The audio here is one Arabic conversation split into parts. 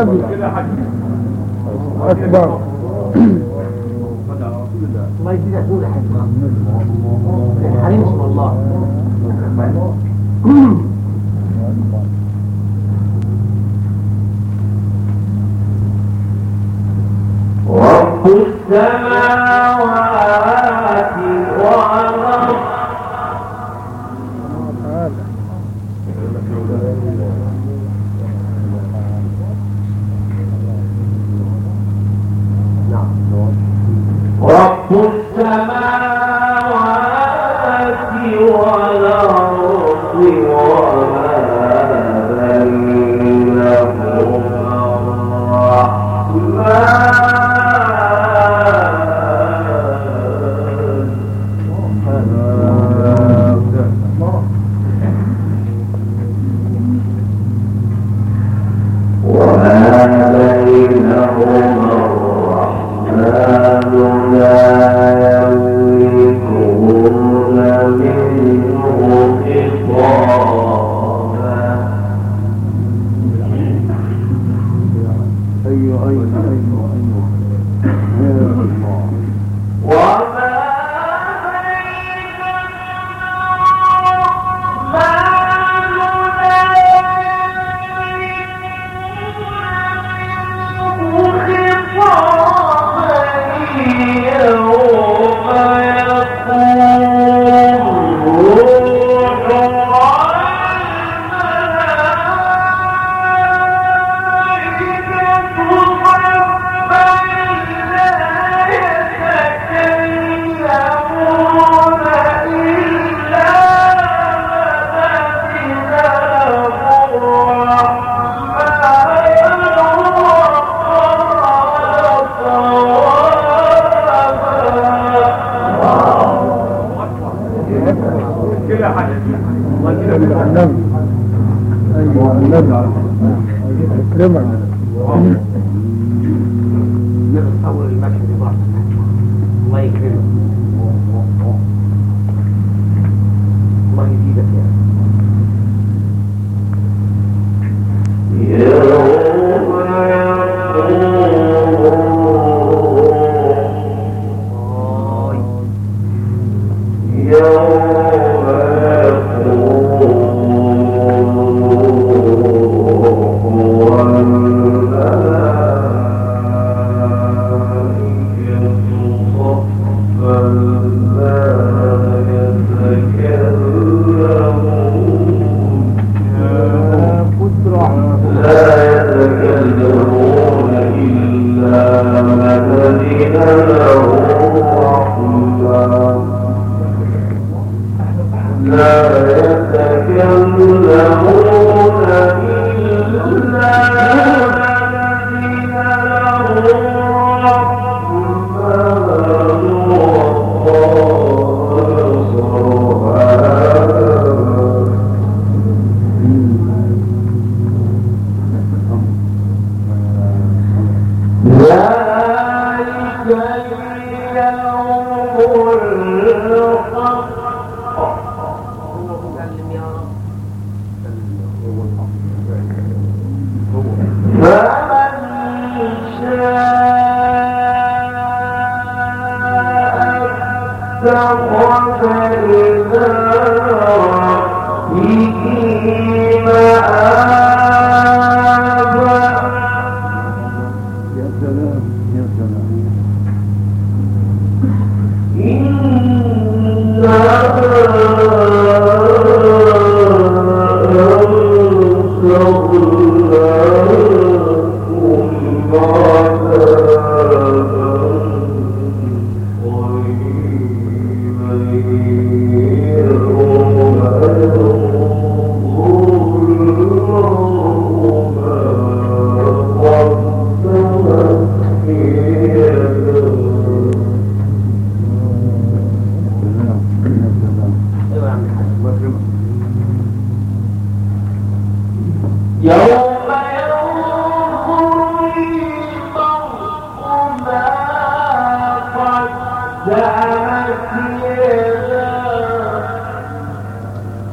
النبي أكبر. ما يجي أقول حاجة الحريم اسم الله. رب السماوات والأرض رب السماوات والأرض وما بينهما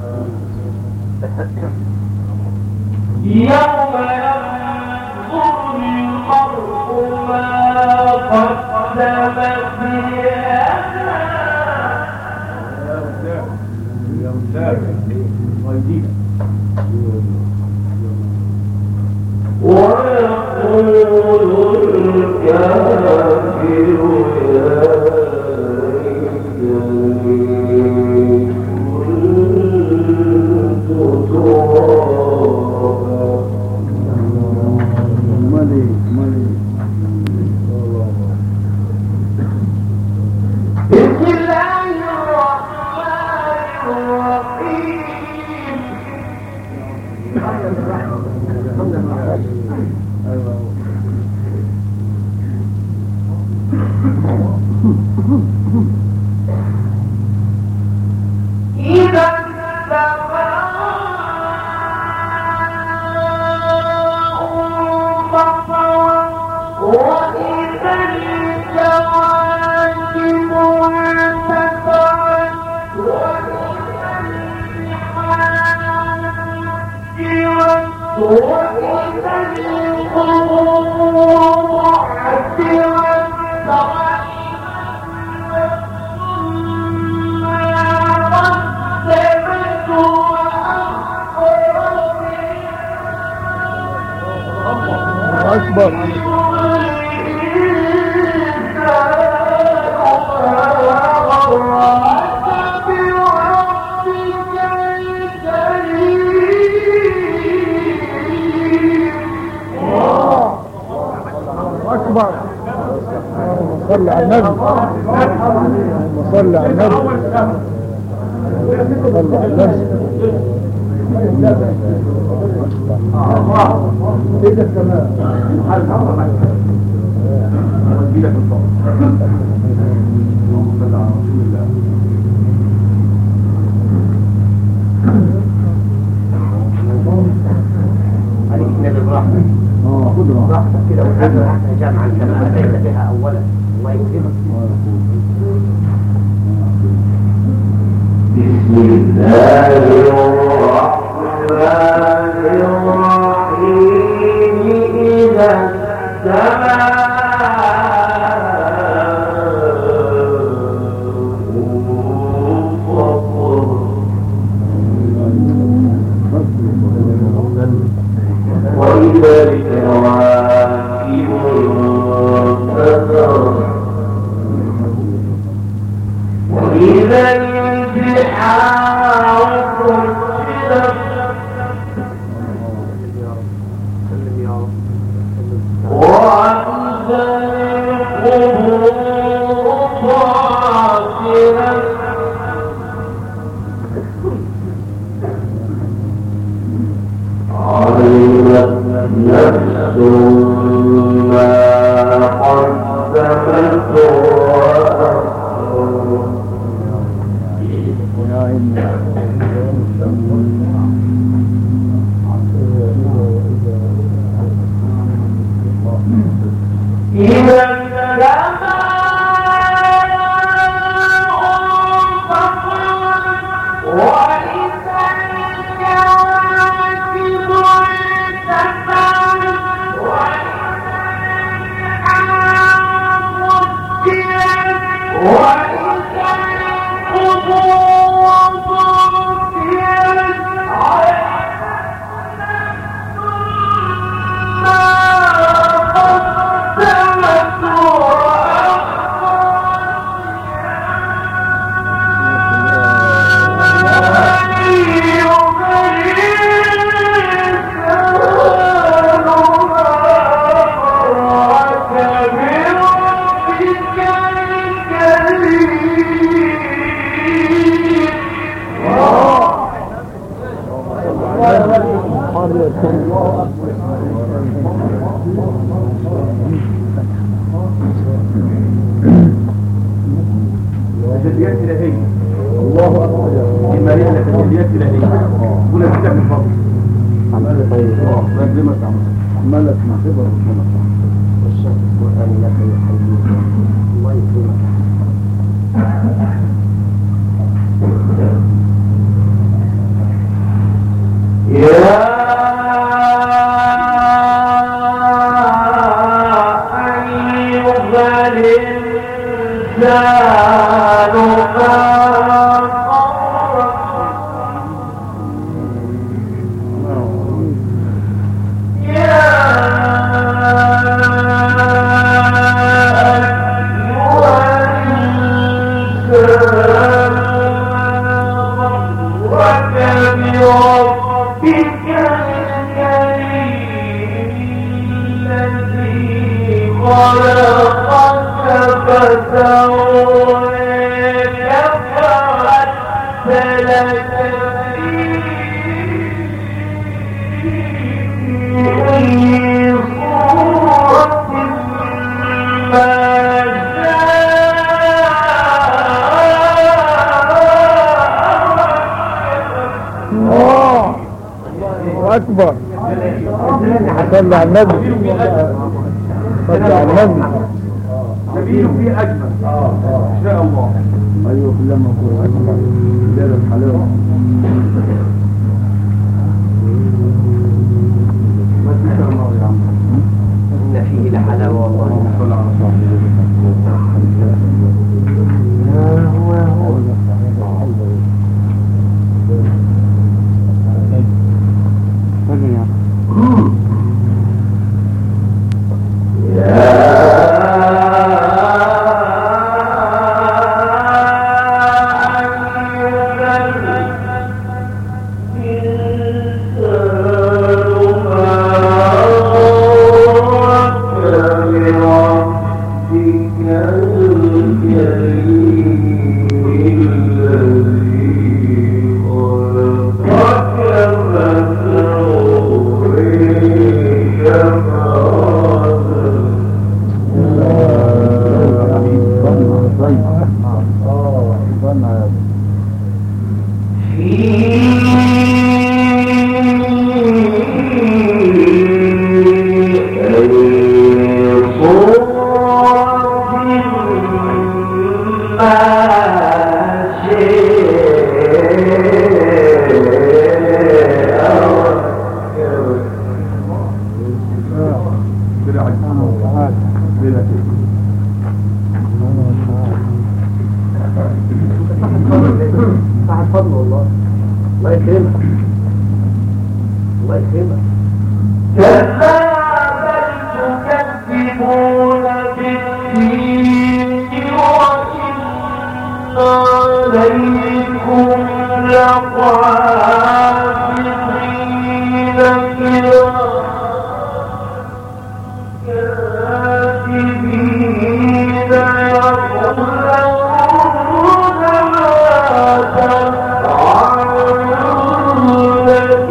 يوم ينظر صل على النبي صل على النبي صل على النبي كده كمان حال عمره ما ودي لك الصوت اللهم صل على رسول الله عليك النبي براحتك خذ راحتك كده وحنا احنا جامعا كما اتيت بها اولا الله يكرمك بسم الله الرحمن الرحيم إذا السماء وإذا الكواكب انتثرت وإذا البحار فجرت وإذا القبور بعثرت علمت نفس ما قدمت إذا السماء انفطرت وإذا الكواكب انتثرت وإذا الأنعام فجرت وإذا القبور بعثرت تجليات إلهية الله أكبر إما هي تجليات إلهية ولا تجليات من فضل عمال طيب ربنا عمالك مع خبر ربنا والشرط القرآن لك يحييك الله يكرمك يا أيها الإنسان ما غرك ربك الكريم الذي خلقك فسواك فعدلك في صورة ما أكبر. صلى على النبي، صلى على النبي. سبيل فيه أجمل إن شاء الله. أيوه كلها موجود. أكبر ليلة الحلاوة. ما تنسى الله يا عم. إن فيه لحلاوة والله. صلى على صاحبه. صاحب فضل والله. الله يكرمك، الله يكرمك. كلا بل تكذبون بالدين وإن عليكم لحافظين كاتبين يعلمون ما تفعلون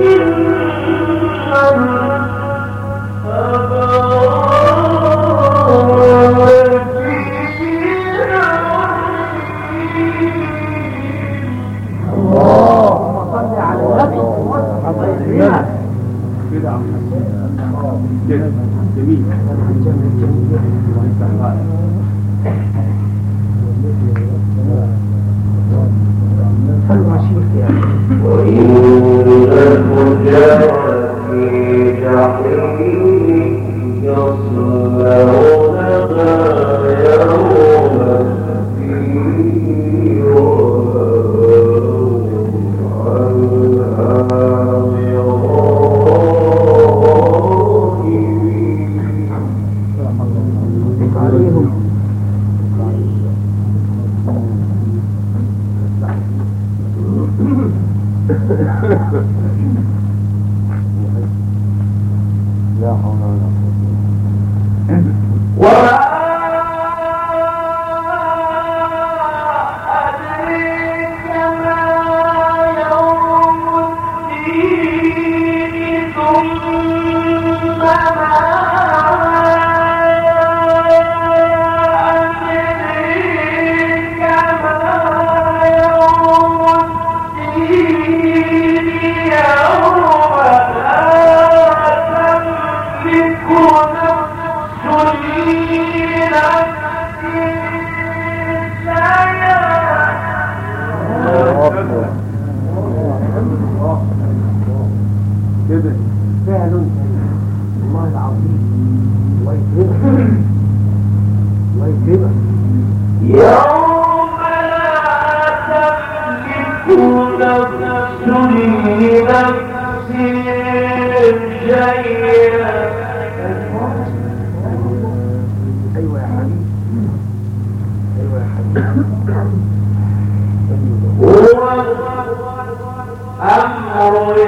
جميل. وإن الفجار في جحيم يصلونها يوم الدين لا حول ولا قوة. وما أدريك ما يوم الدين ثم ما أدريك ما يوم الدين يوم لا تملك نفس لنفس كده فعل والله العظيم. الله يكرمك، الله يكرمك. يوم لا تملك نفس لنفس شيئا. ايوه يا حبيبي، ايوه يا حبيبي. هو الأمر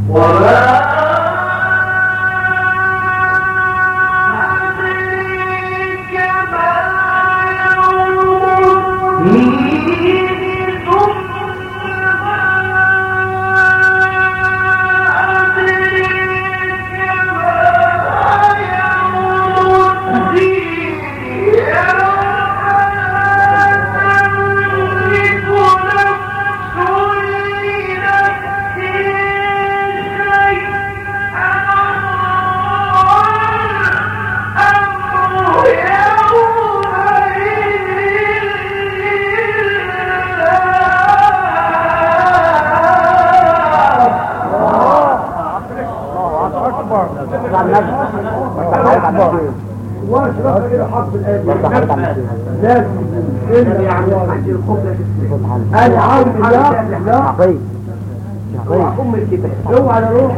انا عاوز لا ام الكتاب اوعى روح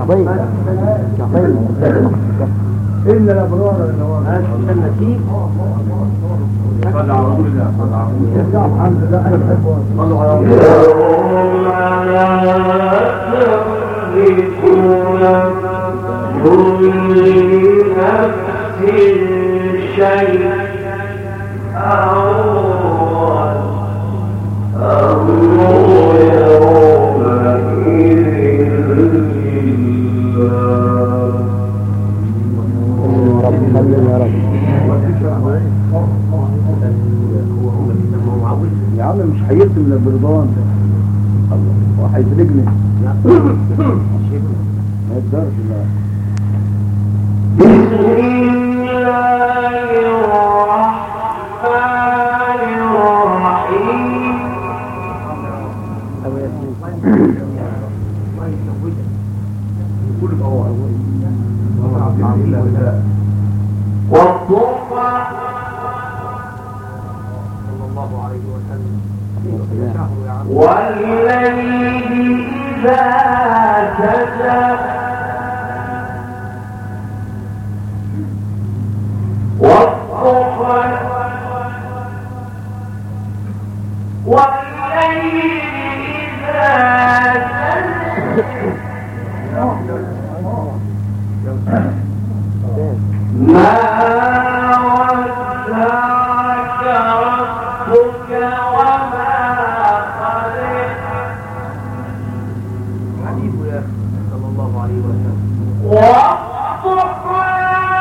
الا الابرار اللي النسيب صلى على رسول الله صلى الله عليه وسلم الحمد لله انا بحبه صلوا على يا عم مش هيرسم من البرضان وهيفرجني ما يقدرش لا بسم الله الرحمن الرحيم والضحى صلى الله عليه وسلم والليل إذا سجى والضحى والليل إذا سجى ما ودعك ربك وما قلق حبيب يا أخي صلى الله عليه وسلم والضحى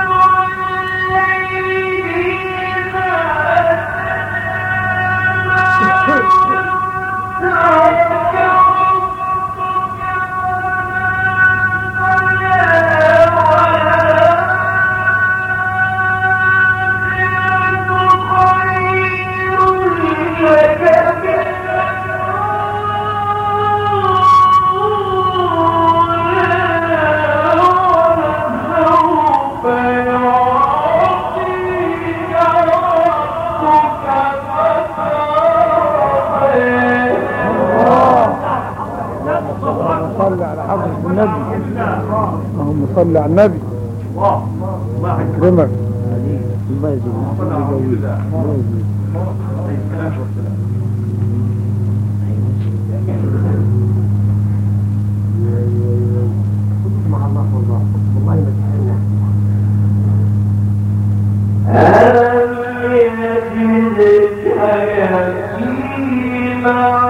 اللهم صل على النبي الله يكرمك الله يجزيك مع الله والله والله ما تحرمنا ألم يجدك يتيما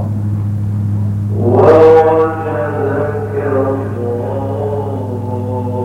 ووجدك ضالا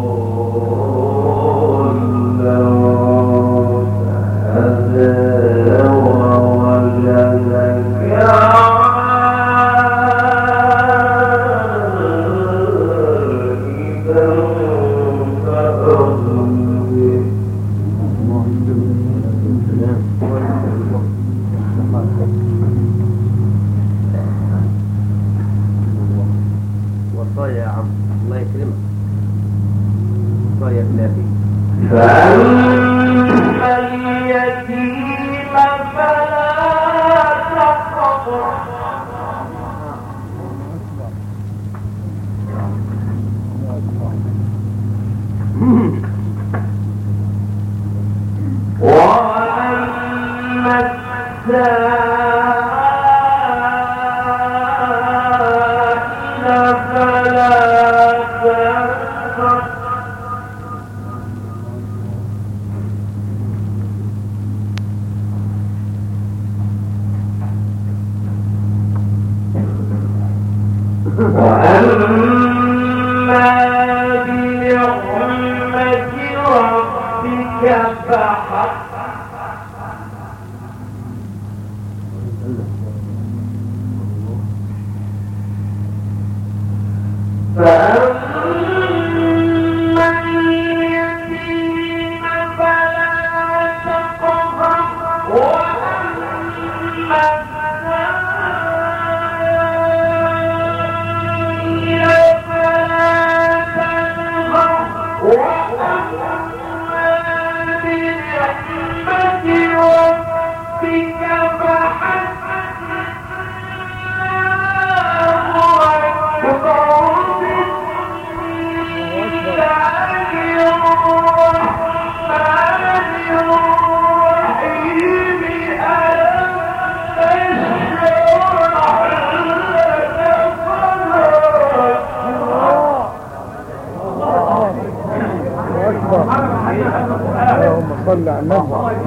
صلى على النبي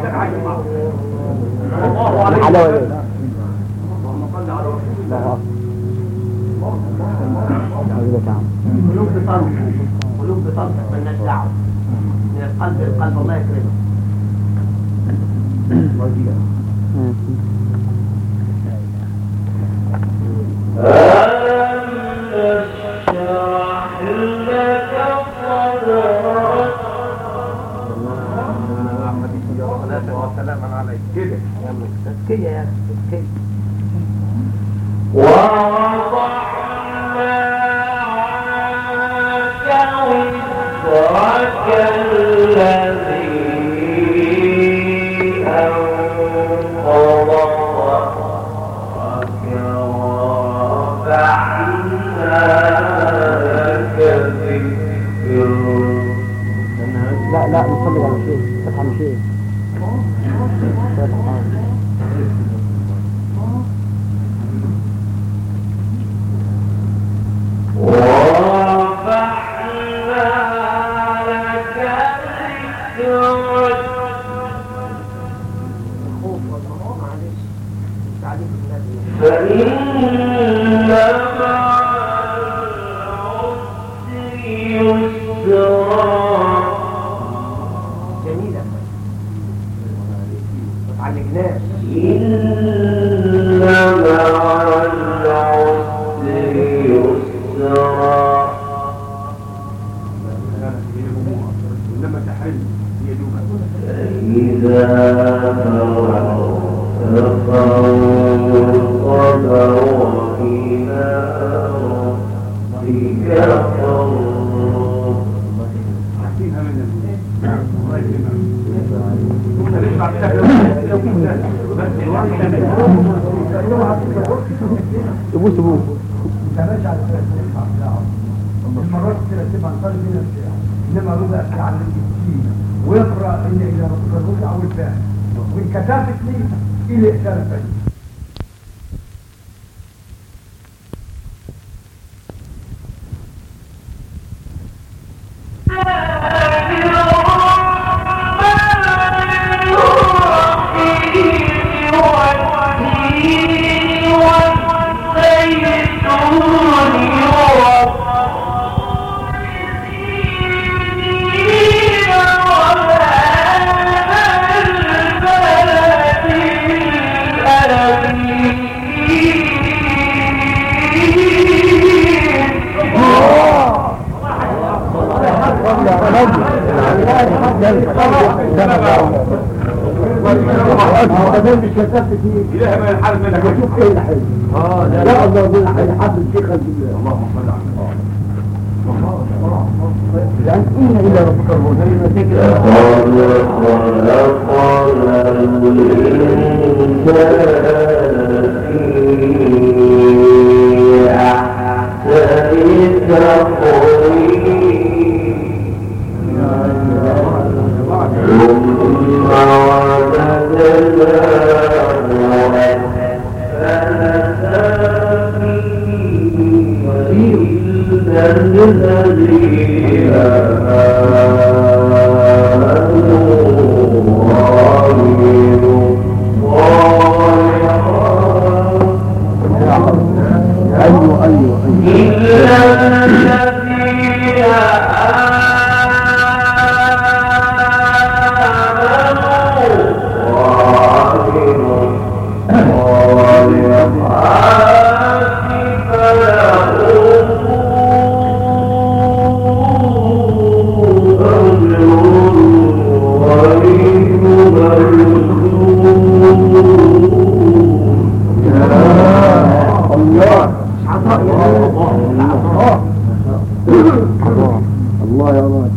على وليه قلوب بطلق قلوب بطلق مالناش دعوه من القلب للقلب الله يكرمه. سلاما عليك كده تزكية يا تزكية. ووضعنا عنك وزرك الذي أنقض ظهرك ورفعنا لك ذكرك. لا نصلي على شيء تفهم شيء ورفعنا لك ذكرك. فإن مع العسر يسرا. جميلة ما تعلقناش. إن مع العسر يسرا. لما تحل هي دوبة إذا فرغت فانصب وإلى ربك فارغب. تحسينها من الله يكرمك كنا نسمع كده لو كنت بس الواحد تبوس تبوس تراجع المرات كده تبقى نصلي بينا الشيعة انما ربع على السكينة ويقرأ ان الى ربك الركع والفعل وان كتابت لي الى اختلفت إلهي ما ينحرم منك وشوف ايه الحين لا الله ربنا هيحب الشيخ اللهم صل على لأن إن إلى ربك الرجل ثم رددناه الذين آمنوا وعملوا الصالحات إلا الذين الله يا الله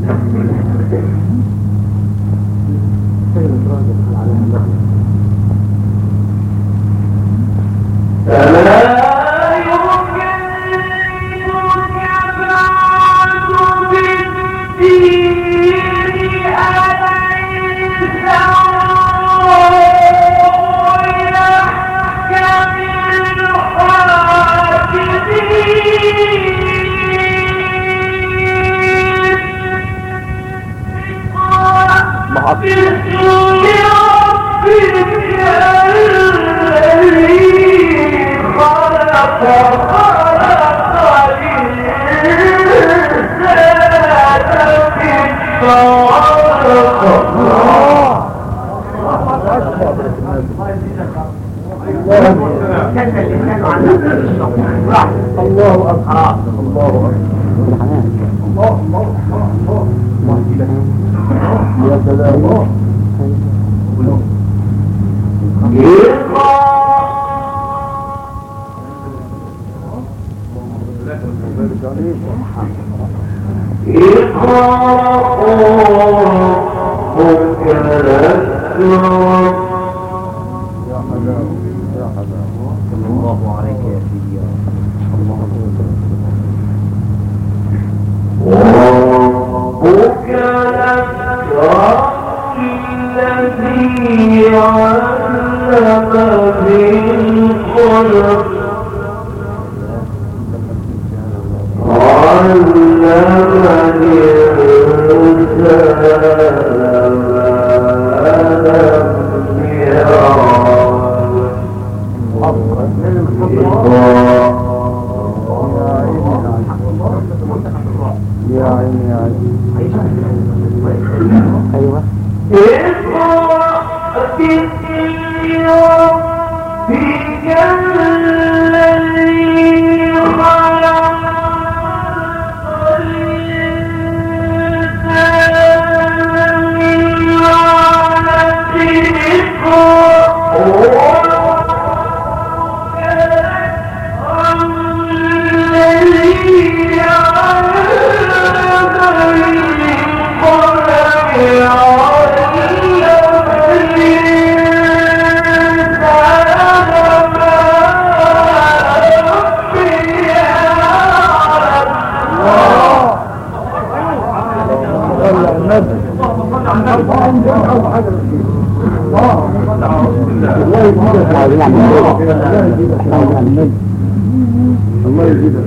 الله يزيدك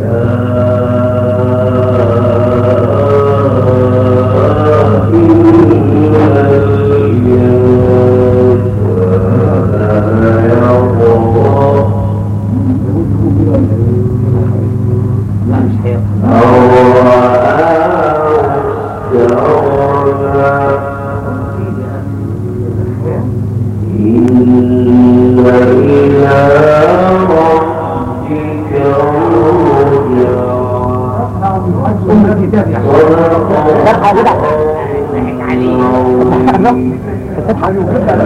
عليه